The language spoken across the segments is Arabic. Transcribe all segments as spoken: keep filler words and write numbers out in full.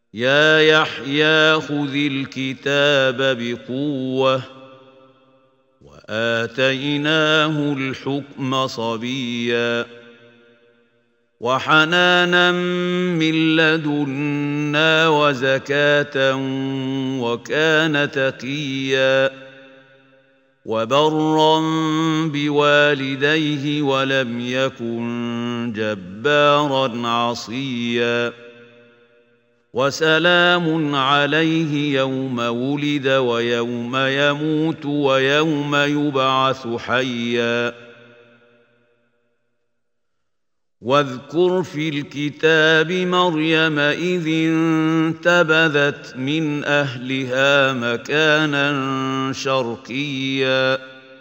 يا يحيى خذ الكتاب بقوة وآتيناه الحكم صبيا وحنانا من لدنا وزكاة وكان تقيا وبرا بوالديه ولم يكن جبارا عصيا وسلام عليه يوم ولد ويوم يموت ويوم يبعث حيا واذكر في الكتاب مريم إذ انتبذت من أهلها مكانا شرقيا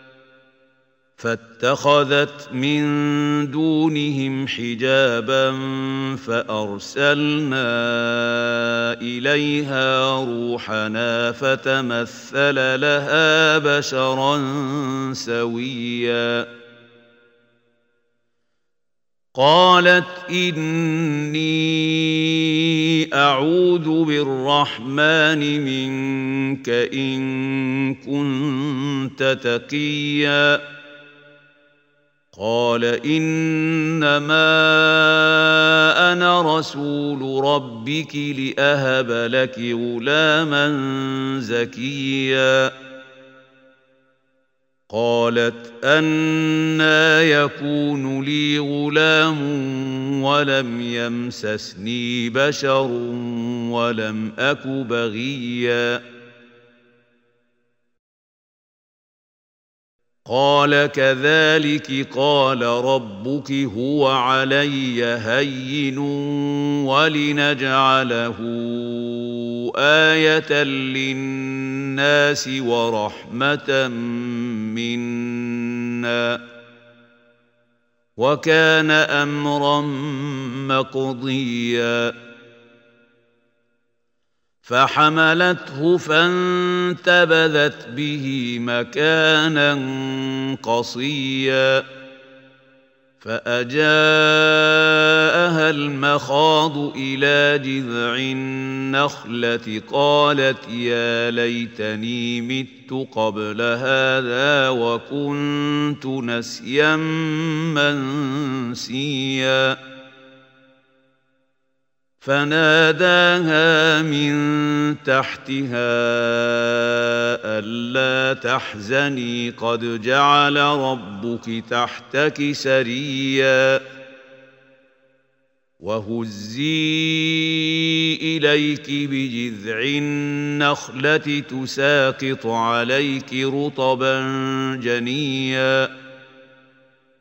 فاتخذت من دونهم حجابا فأرسلنا إليها روحنا فتمثل لها بشرا سويا قالت إني أعوذ بالرحمن منك إن كنت تقيا قال إنما أنا رسول ربك لأهب لك غلاما زكيا قالت أنى يكون لي غلام ولم يمسسني بشر ولم أك بغيا قال كذلك قال ربك هو علي هين ولنجعله آية للناس ورحمة منا وكان أمرا مقضيا فحملته فانتبذت به مكانا قصيا فأجاءها المخاض إلى جذع النخلة قالت يا ليتني مت قبل هذا وكنت نسيا منسيا فناداها من تحتها ألا تحزني قد جعل ربك تحتك سريا وهزي إليك بجذع النخلة تساقط عليك رطبا جنيا